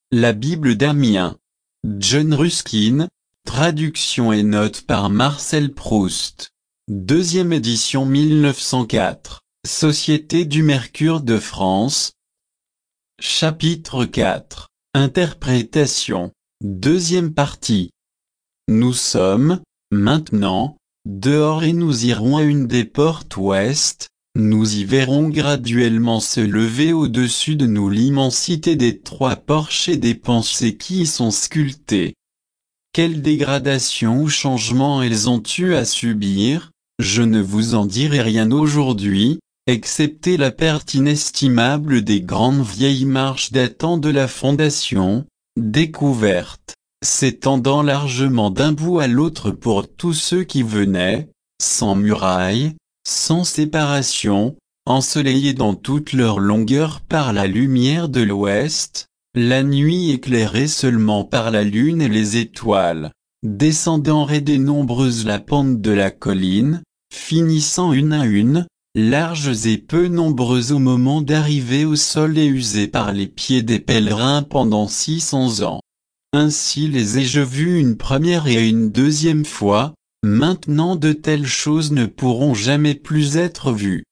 La Bible d'Amiens. John Ruskin, traduction et notes par Marcel Proust. Deuxième édition 1904, Société du Mercure de France. Chapitre 4. Interprétation. Deuxième partie. Nous sommes, maintenant, dehors et nous irons à une des portes ouest. Nous y verrons graduellement se lever au-dessus de nous l'immensité des trois porches et des pensées qui y sont sculptées. Quelle dégradation ou changement elles ont eu à subir, je ne vous en dirai rien aujourd'hui, excepté la perte inestimable des grandes vieilles marches datant de la fondation, découvertes, s'étendant largement d'un bout à l'autre pour tous ceux qui venaient, sans murailles, sans séparation, ensoleillés dans toute leur longueur par la lumière de l'ouest, la nuit éclairée seulement par la lune et les étoiles, descendant raides et nombreuses la pente de la colline, finissant une à une, larges et peu nombreuses au moment d'arriver au sol et usées par les pieds des pèlerins pendant 600 ans. Ainsi les ai-je vus une première et une deuxième fois. Maintenant de telles choses ne pourront jamais plus être vues.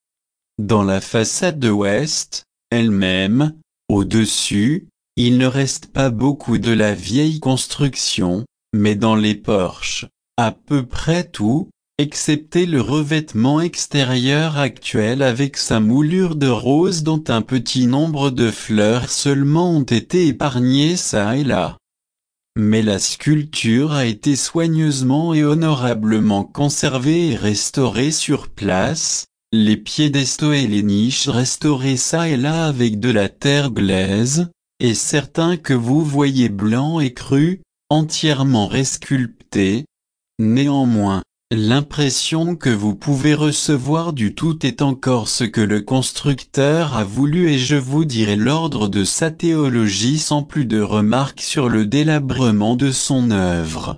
Dans la façade ouest, elle-même, au-dessus, il ne reste pas beaucoup de la vieille construction, mais dans les porches, à peu près tout, excepté le revêtement extérieur actuel avec sa moulure de rose dont un petit nombre de fleurs seulement ont été épargnées çà et là. Mais la sculpture a été soigneusement et honorablement conservée et restaurée sur place, les piédestaux et les niches restaurés çà et là avec de la terre glaise, et certains que vous voyez blancs et crus, entièrement resculptés. Néanmoins, l'impression que vous pouvez recevoir du tout est encore ce que le constructeur a voulu et je vous dirai l'ordre de sa théologie sans plus de remarques sur le délabrement de son œuvre.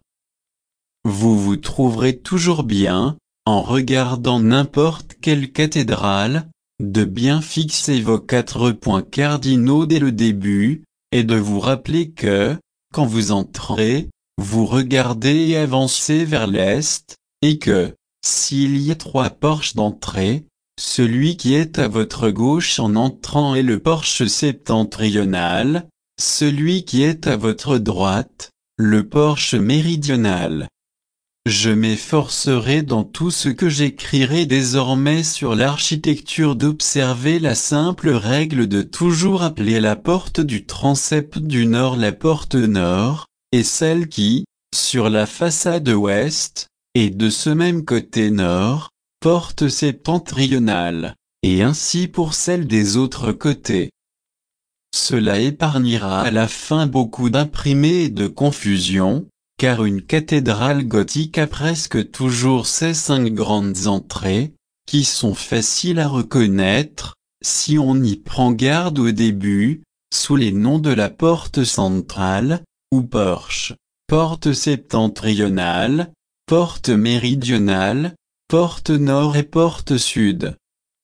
Vous vous trouverez toujours bien, en regardant n'importe quelle cathédrale, de bien fixer vos 4 points cardinaux dès le début, et de vous rappeler que, quand vous entrez, vous regardez et avancez vers l'est, et que, s'il y a 3 porches d'entrée, celui qui est à votre gauche en entrant est le porche septentrional, celui qui est à votre droite, le porche méridional. Je m'efforcerai dans tout ce que j'écrirai désormais sur l'architecture d'observer la simple règle de toujours appeler la porte du transept du nord la porte nord, et celle qui, sur la façade ouest, et de ce même côté nord, porte septentrionale, et ainsi pour celle des autres côtés. Cela épargnera à la fin beaucoup d'imprimés et de confusion, car une cathédrale gothique a presque toujours ses 5 grandes entrées, qui sont faciles à reconnaître, si on y prend garde au début, sous les noms de la porte centrale, ou porche, porte septentrionale, porte méridionale, porte nord et porte sud.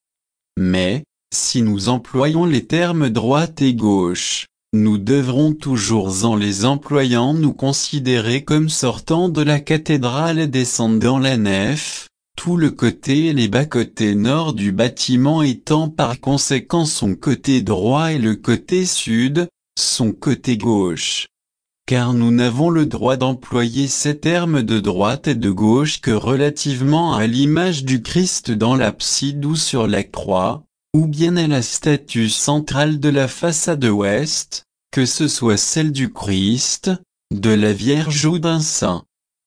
Mais, si nous employons les termes droite et gauche, nous devrons toujours en les employant nous considérer comme sortant de la cathédrale et descendant la nef, tout le côté et les bas-côtés nord du bâtiment étant par conséquent son côté droit et le côté sud, son côté gauche. Car nous n'avons le droit d'employer ces termes de droite et de gauche que relativement à l'image du Christ dans l'abside ou sur la croix, ou bien à la statue centrale de la façade ouest, que ce soit celle du Christ, de la Vierge ou d'un saint.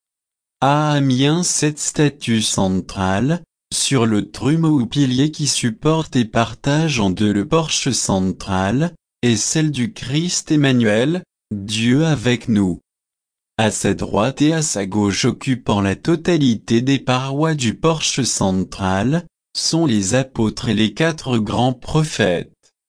À Amiens cette statue centrale, sur le trumeau ou pilier qui supporte et partage en deux le porche central, est celle du Christ Emmanuel, Dieu avec nous. À sa droite et à sa gauche occupant la totalité des parois du porche central, sont les apôtres et les 4 grands prophètes.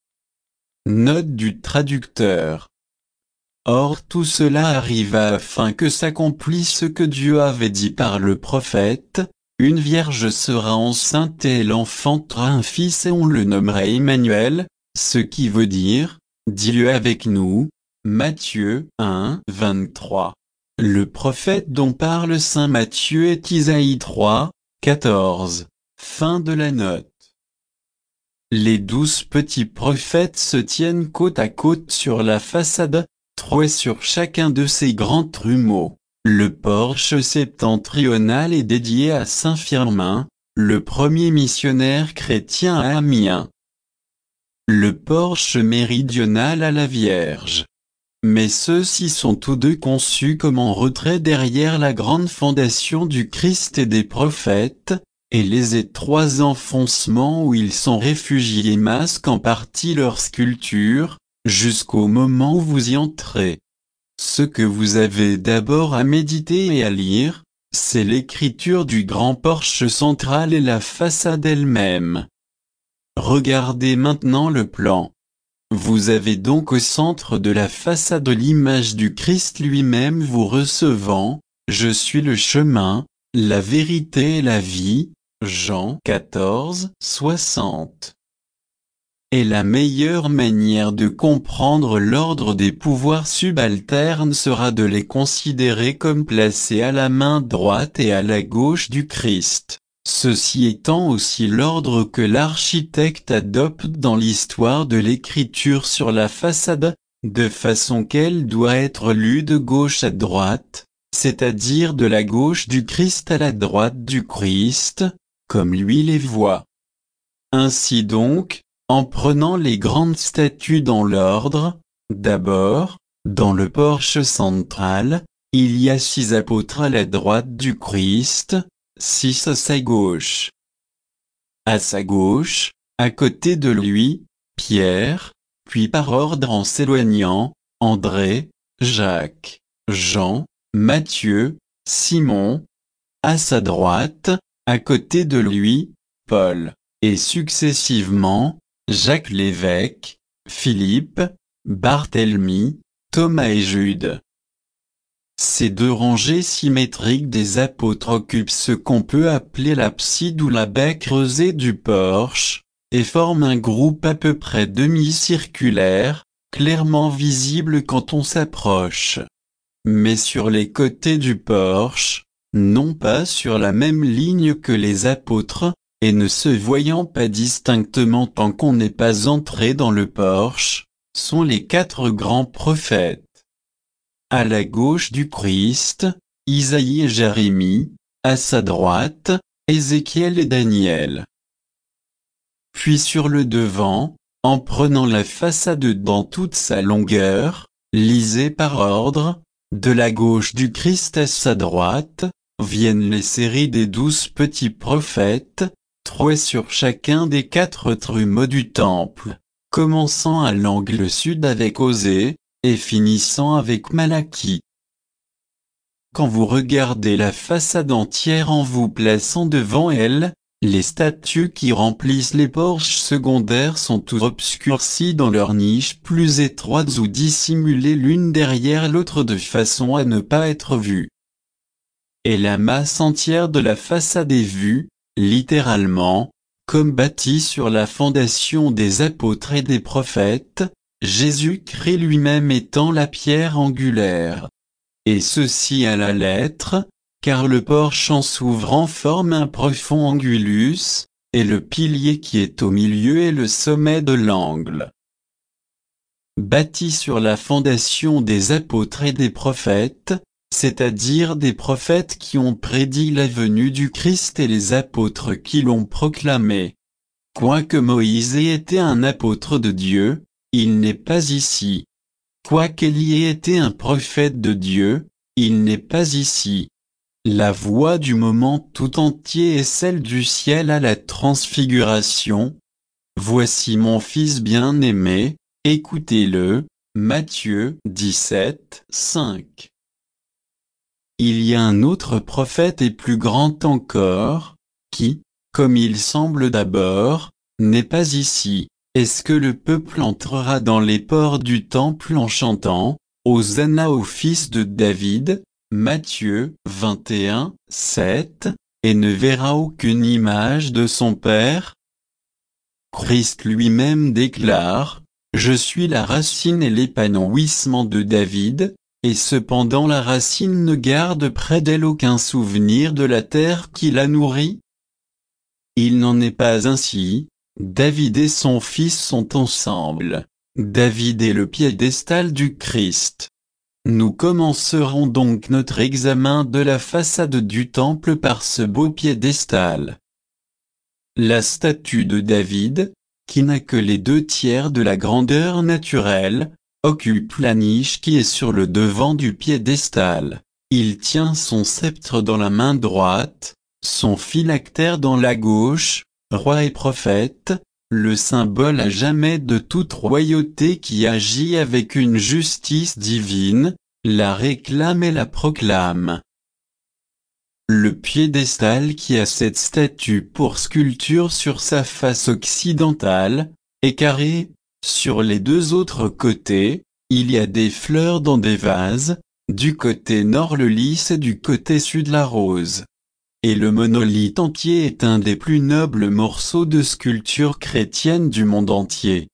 Note du traducteur. Or tout cela arriva afin que s'accomplisse ce que Dieu avait dit par le prophète, une vierge sera enceinte et elle enfantera un fils et on le nommera Emmanuel, ce qui veut dire, Dieu avec nous, Matthieu 1, 23. Le prophète dont parle saint Matthieu est Isaïe 3, 14. Fin de la note. Les 12 petits prophètes se tiennent côte à côte sur la façade, 3 sur chacun de ces grands trumeaux. Le porche septentrional est dédié à saint Firmin, le premier missionnaire chrétien à Amiens. Le porche méridional à la Vierge. Mais ceux-ci sont tous deux conçus comme en retrait derrière la grande fondation du Christ et des prophètes, et les étroits enfoncements où ils sont réfugiés masquent en partie leur sculpture, jusqu'au moment où vous y entrez. Ce que vous avez d'abord à méditer et à lire, c'est l'écriture du grand porche central et la façade elle-même. Regardez maintenant le plan. Vous avez donc au centre de la façade l'image du Christ lui-même vous recevant, « Je suis le chemin, la vérité et la vie » Jean 14, 60. Et la meilleure manière de comprendre l'ordre des pouvoirs subalternes sera de les considérer comme placés à la main droite et à la gauche du Christ. Ceci étant aussi l'ordre que l'architecte adopte dans l'histoire de l'écriture sur la façade, de façon qu'elle doit être lue de gauche à droite, c'est-à-dire de la gauche du Christ à la droite du Christ, comme lui les voit. Ainsi donc, en prenant les grandes statues dans l'ordre, d'abord, dans le porche central, il y a 6 apôtres à la droite du Christ, 6 à sa gauche. À sa gauche, à côté de lui, Pierre, puis par ordre en s'éloignant, André, Jacques, Jean, Matthieu, Simon. À sa droite, à côté de lui, Paul, et successivement, Jacques l'évêque, Philippe, Barthélemy, Thomas et Jude. Ces 2 rangées symétriques des apôtres occupent ce qu'on peut appeler l'abside ou la baie creusée du porche, et forment un groupe à peu près demi-circulaire, clairement visible quand on s'approche. Mais sur les côtés du porche, non pas sur la même ligne que les apôtres, et ne se voyant pas distinctement tant qu'on n'est pas entré dans le porche, sont les 4 grands prophètes. À la gauche du Christ, Isaïe et Jérémie, à sa droite, Ézéchiel et Daniel. Puis sur le devant, en prenant la façade dans toute sa longueur, lisez par ordre, de la gauche du Christ à sa droite, viennent les séries des 12 petits prophètes, 3 sur chacun des 4 trumeaux du temple, commençant à l'angle sud avec Osée, et finissant avec Malachie. Quand vous regardez la façade entière en vous plaçant devant elle, les statues qui remplissent les porches secondaires sont toutes obscurcies dans leurs niches plus étroites ou dissimulées l'une derrière l'autre de façon à ne pas être vues. Et la masse entière de la façade est vue, littéralement, comme bâtie sur la fondation des apôtres et des prophètes, Jésus-Christ lui-même étant la pierre angulaire. Et ceci à la lettre, car le porche en s'ouvrant forme un profond angulus, et le pilier qui est au milieu est le sommet de l'angle. Bâti sur la fondation des apôtres et des prophètes, c'est-à-dire des prophètes qui ont prédit la venue du Christ et les apôtres qui l'ont proclamé. Quoique Moïse ait été un apôtre de Dieu, il n'est pas ici. Quoiqu'Élie ait été un prophète de Dieu, il n'est pas ici. La voix du moment tout entier est celle du ciel à la transfiguration. Voici mon fils bien-aimé, écoutez-le. Matthieu 17, 5. Il y a un autre prophète et plus grand encore, qui, comme il semble d'abord, n'est pas ici. Est-ce que le peuple entrera dans les ports du temple en chantant, Hosanna au fils de David, Matthieu 21, 7, et ne verra aucune image de son Père? Christ lui-même déclare, Je suis la racine et l'épanouissement de David, et cependant la racine ne garde près d'elle aucun souvenir de la terre qui la nourrit. Il n'en est pas ainsi, David et son fils sont ensemble. David est le piédestal du Christ. Nous commencerons donc notre examen de la façade du temple par ce beau piédestal. La statue de David, qui n'a que les 2/3 de la grandeur naturelle, occupe la niche qui est sur le devant du piédestal. Il tient son sceptre dans la main droite, son phylactère dans la gauche, roi et prophète, le symbole à jamais de toute royauté qui agit avec une justice divine, la réclame et la proclame. Le piédestal qui a cette statue pour sculpture sur sa face occidentale, est carré. Sur les 2 autres côtés, il y a des fleurs dans des vases, du côté nord le lys et du côté sud la rose. Et le monolithe entier est un des plus nobles morceaux de sculpture chrétienne du monde entier.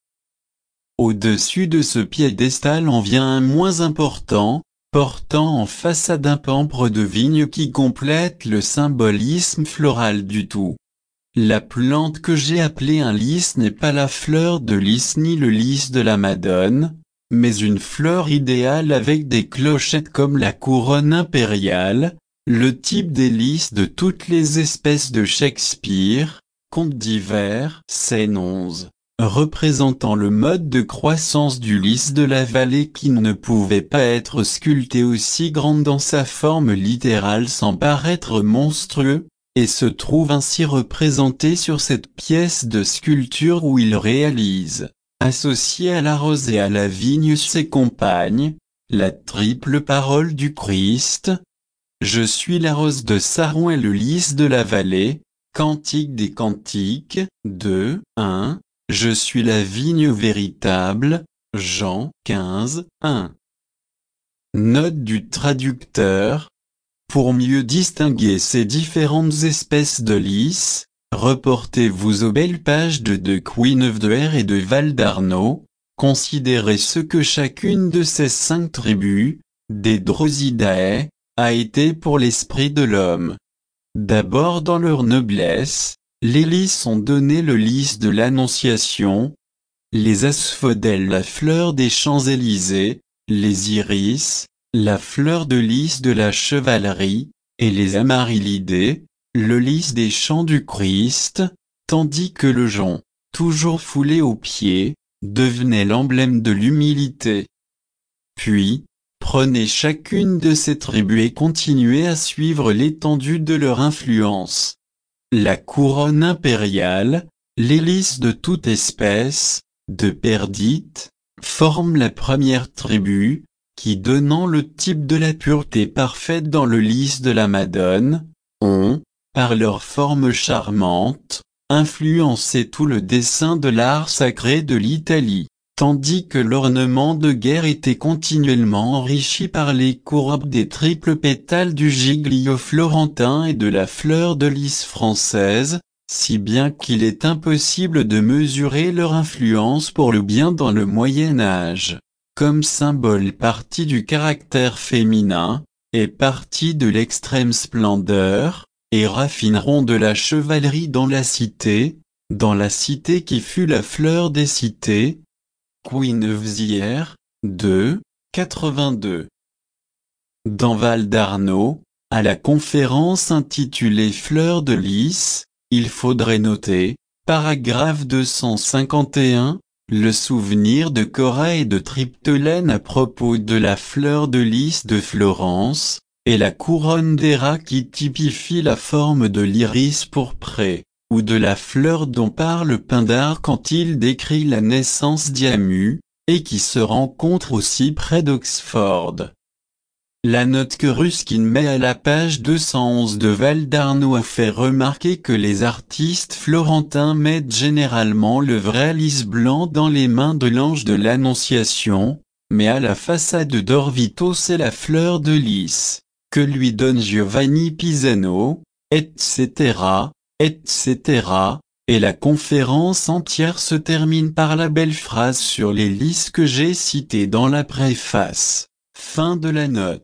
Au-dessus de ce piédestal en vient un moins important, portant en façade un pampre de vigne qui complète le symbolisme floral du tout. La plante que j'ai appelée un lys n'est pas la fleur de lys ni le lys de la Madone, mais une fleur idéale avec des clochettes comme la couronne impériale, le type des lys de toutes les espèces de Shakespeare, Contes d'hiver, scène 11, représentant le mode de croissance du lys de la vallée qui ne pouvait pas être sculpté aussi grande dans sa forme littérale sans paraître monstrueux, et se trouve ainsi représenté sur cette pièce de sculpture où il réalise, associé à la rose et à la vigne ses compagnes, la triple parole du Christ. Je suis la rose de Saron et le lys de la vallée, Cantique des Cantiques, 2, 1, je suis la vigne véritable, Jean 15, 1. Note du traducteur. Pour mieux distinguer ces différentes espèces de lys, reportez-vous aux belles pages de Queeneveder et de Val d'Arnaud, considérez ce que chacune de ces 5 tribus, des Drosidae, a été pour l'esprit de l'homme. D'abord dans leur noblesse, les lys ont donné le lys de l'Annonciation, les asphodèles la fleur des Champs-Élysées, les iris, la fleur de lys de la chevalerie, et les amarylidés, le lys des champs du Christ, tandis que le jonc, toujours foulé aux pieds, devenait l'emblème de l'humilité. Puis, prenez chacune de ces tribus et continuez à suivre l'étendue de leur influence. La couronne impériale, les lys de toute espèce, de perdite, forment la première tribu, qui donnant le type de la pureté parfaite dans le lys de la Madone, ont, par leur forme charmante, influencé tout le dessin de l'art sacré de l'Italie, tandis que l'ornement de guerre était continuellement enrichi par les courbes des triples pétales du giglio florentin et de la fleur de lys française, si bien qu'il est impossible de mesurer leur influence pour le bien dans le Moyen Âge, comme symbole partie du caractère féminin, et partie de l'extrême splendeur, et raffineront de la chevalerie dans la cité qui fut la fleur des cités. Queeneveder, 2, 82. Dans Val d'Arnaud, à la conférence intitulée Fleurs de lys, il faudrait noter, paragraphe 251, le souvenir de Cora et de Triptolène à propos de la fleur de lys de Florence, et la couronne d'Héra qui typifie la forme de l'iris pourpré, ou de la fleur dont parle Pindare quand il décrit la naissance d'Yamu, et qui se rencontre aussi près d'Oxford. La note que Ruskin met à la page 211 de Val d'Arnaud a fait remarquer que les artistes florentins mettent généralement le vrai lys blanc dans les mains de l'ange de l'Annonciation, mais à la façade d'Orvieto c'est la fleur de lys, que lui donne Giovanni Pisano, etc., etc., et la conférence entière se termine par la belle phrase sur l'hélice que j'ai citée dans la préface. Fin de la note.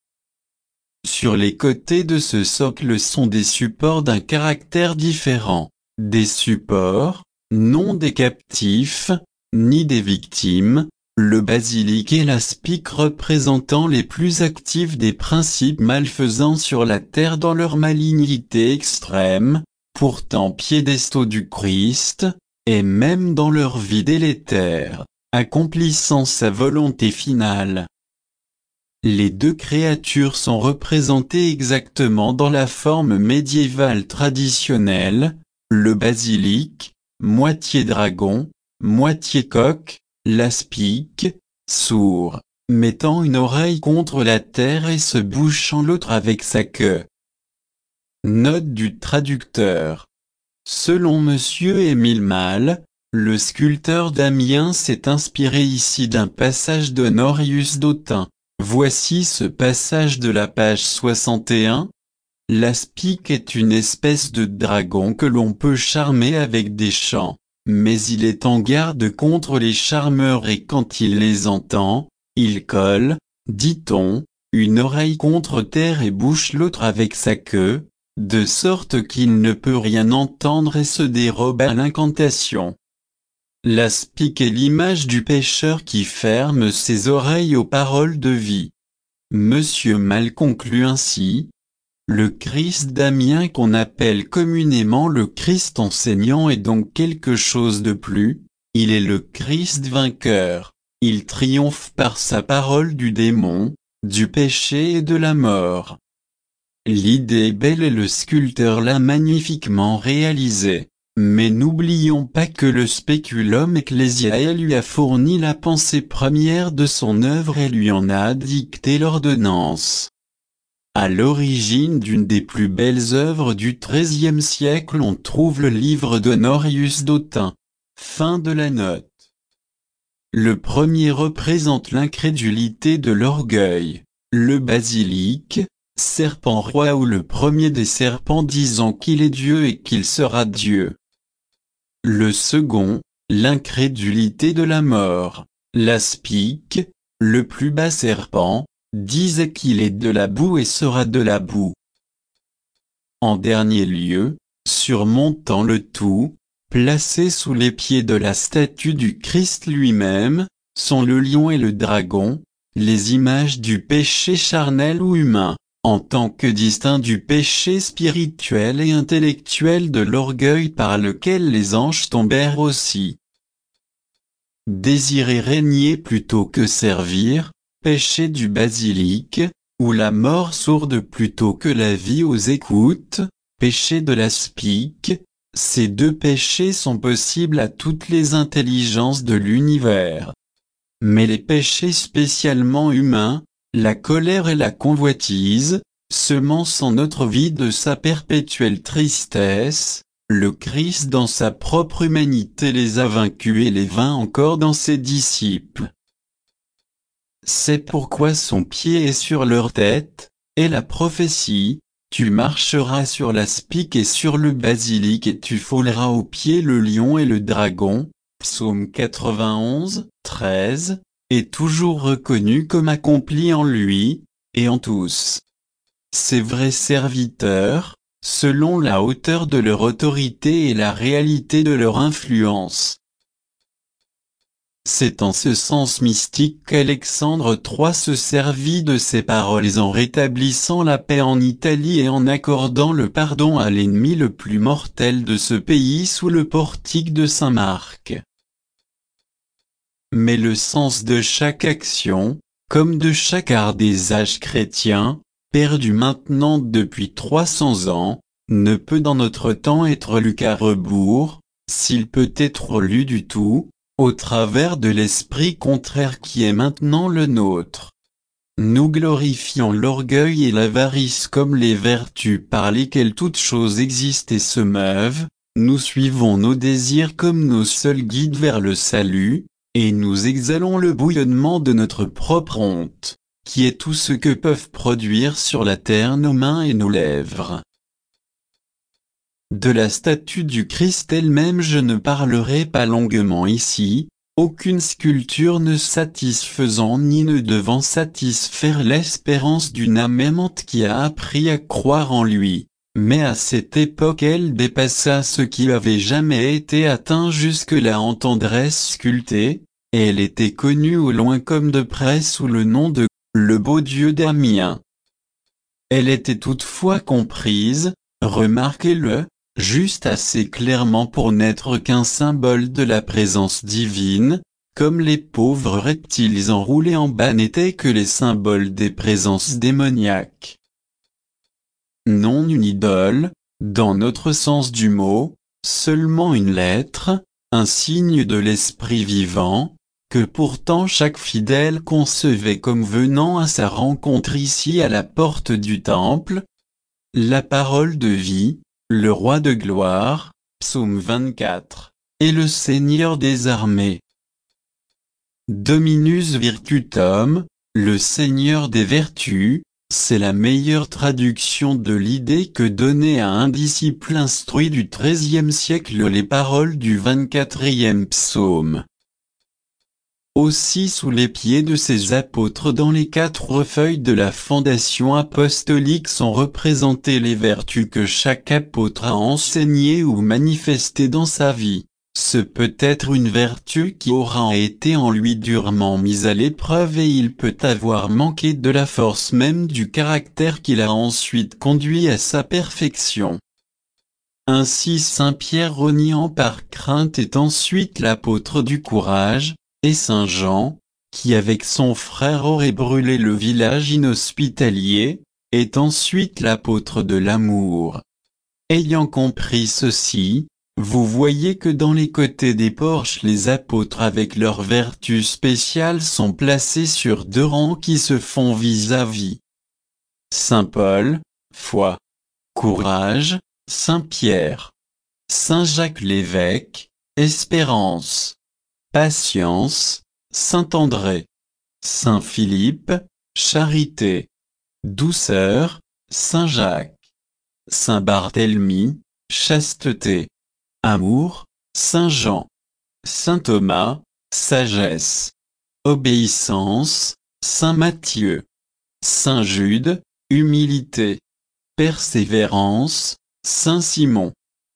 Sur les côtés de ce socle sont des supports d'un caractère différent. Des supports, non des captifs, ni des victimes, le basilic et la spique représentant les plus actifs des principes malfaisants sur la terre dans leur malignité extrême, pourtant piédestaux du Christ, et même dans leur vie délétère, accomplissant sa volonté finale. Les deux créatures sont représentées exactement dans la forme médiévale traditionnelle, le basilic, moitié dragon, moitié coq, la spique, sourd, mettant une oreille contre la terre et se bouchant l'autre avec sa queue. Note du traducteur. Selon Monsieur Émile Malle, le sculpteur d'Amiens s'est inspiré ici d'un passage d'Honorius d'Autun. Voici ce passage de la page 61. La spique est une espèce de dragon que l'on peut charmer avec des chants, mais il est en garde contre les charmeurs et quand il les entend, il colle, dit-on, une oreille contre terre et bouche l'autre avec sa queue, de sorte qu'il ne peut rien entendre et se dérobe à l'incantation. La spique est l'image du pécheur qui ferme ses oreilles aux paroles de vie. Monsieur Malle conclut ainsi. Le Christ d'Amiens qu'on appelle communément le Christ enseignant est donc quelque chose de plus, il est le Christ vainqueur, il triomphe par sa parole du démon, du péché et de la mort. L'idée est belle et le sculpteur l'a magnifiquement réalisée, mais n'oublions pas que le spéculum ecclésiae lui a fourni la pensée première de son œuvre et lui en a dicté l'ordonnance. À l'origine d'une des plus belles œuvres du XIIIe siècle on trouve le livre d'Honorius d'Autun. Fin de la note. Le premier représente l'incrédulité de l'orgueil, le basilic, serpent roi ou le premier des serpents disant qu'il est Dieu et qu'il sera Dieu. Le second, l'incrédulité de la mort, la spique, le plus bas serpent, disait qu'il est de la boue et sera de la boue. En dernier lieu, surmontant le tout, placé sous les pieds de la statue du Christ lui-même, sont le lion et le dragon, les images du péché charnel ou humain, en tant que distinct du péché spirituel et intellectuel de l'orgueil par lequel les anges tombèrent aussi. Désirer régner plutôt que servir, péché du basilic, ou la mort sourde plutôt que la vie aux écoutes, péché de la spique, ces deux péchés sont possibles à toutes les intelligences de l'univers. Mais les péchés spécialement humains, la colère et la convoitise, semence en notre vie de sa perpétuelle tristesse, le Christ dans sa propre humanité les a vaincus et les vainc encore dans ses disciples. C'est pourquoi son pied est sur leur tête, et la prophétie, tu marcheras sur la spique et sur le basilic et tu fouleras aux pieds le lion et le dragon, psaume 91, 13, est toujours reconnu comme accompli en lui, et en tous. Ces vrais serviteurs, selon la hauteur de leur autorité et la réalité de leur influence. C'est en ce sens mystique qu'Alexandre III se servit de ces paroles en rétablissant la paix en Italie et en accordant le pardon à l'ennemi le plus mortel de ce pays sous le portique de Saint-Marc. Mais le sens de chaque action, comme de chaque art des âges chrétiens, perdu maintenant depuis 300 ans, ne peut dans notre temps être lu qu'à rebours, s'il peut être lu du tout, au travers de l'esprit contraire qui est maintenant le nôtre. Nous glorifions l'orgueil et l'avarice comme les vertus par lesquelles toutes choses existent et se meuvent, nous suivons nos désirs comme nos seuls guides vers le salut, et nous exhalons le bouillonnement de notre propre honte, qui est tout ce que peuvent produire sur la terre nos mains et nos lèvres. De la statue du Christ elle-même je ne parlerai pas longuement ici, aucune sculpture ne satisfaisant ni ne devant satisfaire l'espérance d'une âme aimante qui a appris à croire en lui. Mais à cette époque elle dépassa ce qui avait jamais été atteint jusque-là en tendresse sculptée, et elle était connue au loin comme de près sous le nom de « le beau Dieu d'Amiens ». Elle était toutefois comprise, remarquez-le, juste assez clairement pour n'être qu'un symbole de la présence divine, comme les pauvres reptiles enroulés en bas n'étaient que les symboles des présences démoniaques. Non une idole, dans notre sens du mot, seulement une lettre, un signe de l'esprit vivant, que pourtant chaque fidèle concevait comme venant à sa rencontre ici à la porte du temple. La parole de vie, le roi de gloire, psaume 24, et le Seigneur des armées. Dominus virtutum, le Seigneur des vertus, c'est la meilleure traduction de l'idée que donnaient à un disciple instruit du XIIIe siècle les paroles du 24e psaume. Aussi sous les pieds de ces apôtres dans les 4 feuilles de la fondation apostolique sont représentées les vertus que chaque apôtre a enseignées ou manifestées dans sa vie. Ce peut être une vertu qui aura été en lui durement mise à l'épreuve et il peut avoir manqué de la force même du caractère qui l'a ensuite conduit à sa perfection. Ainsi Saint Pierre reniant par crainte est ensuite l'apôtre du courage, et Saint Jean, qui avec son frère aurait brûlé le village inhospitalier, est ensuite l'apôtre de l'amour. Ayant compris ceci, vous voyez que dans les côtés des porches les apôtres avec leurs vertus spéciales sont placés sur 2 rangs qui se font vis-à-vis. Saint Paul, foi, courage, Saint Pierre, Saint Jacques l'évêque, espérance, patience, Saint André, Saint Philippe, charité, douceur, Saint Jacques, Saint Barthélemy, chasteté, amour, Saint Jean, Saint Thomas, sagesse, obéissance, Saint Matthieu, Saint Jude, humilité, persévérance, Saint Simon.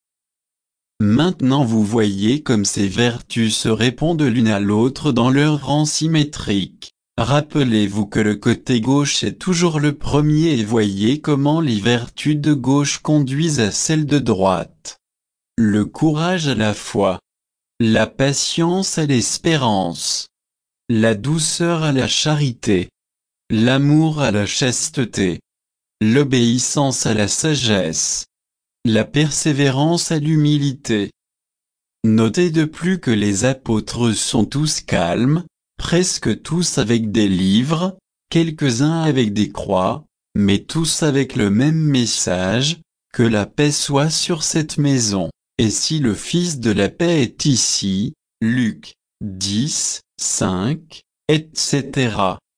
Maintenant vous voyez comme ces vertus se répondent l'une à l'autre dans leur rang symétrique. Rappelez-vous que le côté gauche est toujours le premier et voyez comment les vertus de gauche conduisent à celles de droite. Le courage à la foi, la patience à l'espérance, la douceur à la charité, l'amour à la chasteté, l'obéissance à la sagesse, la persévérance à l'humilité. Notez de plus que les apôtres sont tous calmes, presque tous avec des livres, quelques-uns avec des croix, mais tous avec le même message, que la paix soit sur cette maison. Et si le Fils de la paix est ici, Luc 10, 5, etc.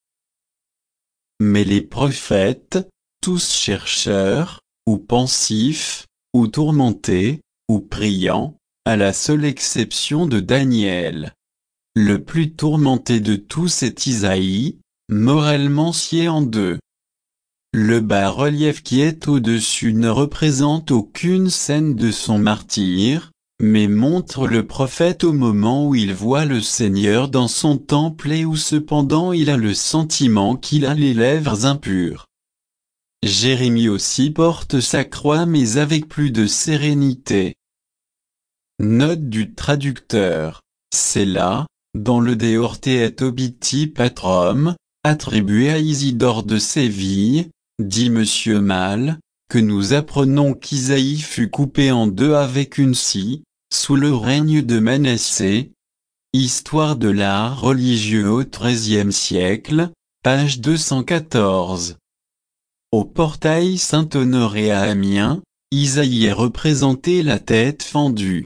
Mais les prophètes, tous chercheurs, ou pensifs, ou tourmentés, ou priants, à la seule exception de Daniel. Le plus tourmenté de tous est Isaïe, moralement scié en 2. Le bas-relief qui est au-dessus ne représente aucune scène de son martyre, mais montre le prophète au moment où il voit le Seigneur dans son temple et où cependant il a le sentiment qu'il a les lèvres impures. Jérémie aussi porte sa croix mais avec plus de sérénité. Note du traducteur. C'est là, dans le De Orte et Obiti Patrum, attribué à Isidore de Séville, dit Monsieur Malle, que nous apprenons qu'Isaïe fut coupé en 2 avec une scie, sous le règne de Manassé. Histoire de l'art religieux au XIIIe siècle, page 214. Au portail Saint-Honoré à Amiens, Isaïe est représenté la tête fendue.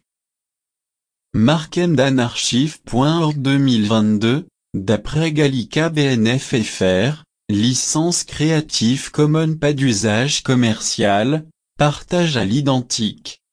Markendanarchive.org 2022, d'après Gallica BNF FR, licence Creative Commons pas d'usage commercial, partage à l'identique.